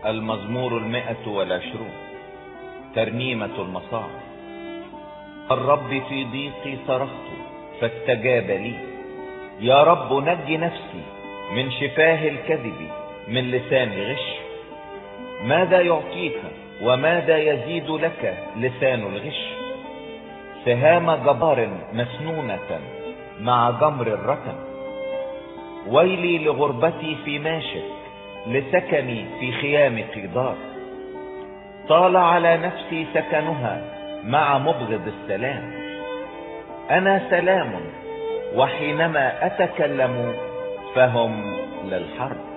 المزمور 120. ترنيمة المصاعب. الرب في ضيقي صرخت فاستجاب لي. يا رب نج نفسي من شفاه الكذب، من لسان غش. ماذا يعطيك وماذا يزيد لك لسان الغش؟ سهام جبار مسنونة مع جمر الركن. ويلي لغربتي في ماشك، لسكني في خيام قيدار. طال على نفسي سكنها مع مبغض السلام. انا سلام وحينما اتكلم فهم للحرب.